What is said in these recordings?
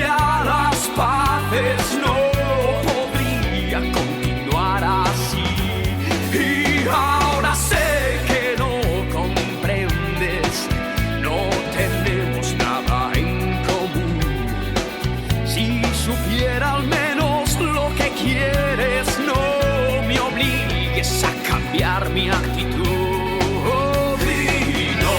ya las paces, no podría continuar así. Y ahora sé que no comprendes, no tenemos nada en común. Si supiera al menos lo que quieres, no me obligues a cambiar mi actitud. Y no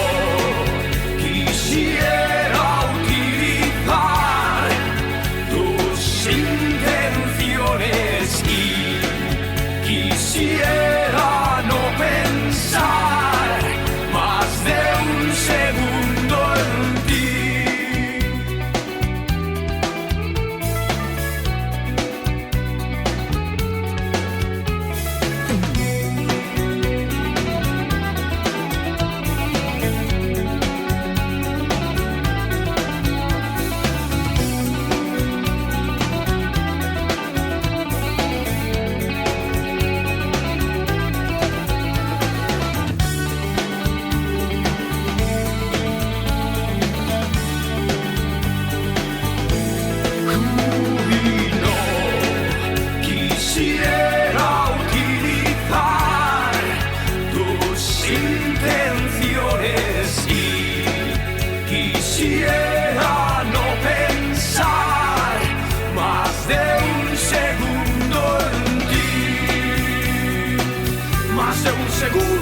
quisiera utilizar tus intenciones y quisiera no pensar más de un segundo en ti. Quisiera utilizar tus intenciones y quisiera no pensar más de un segundo en ti, más de un segundo.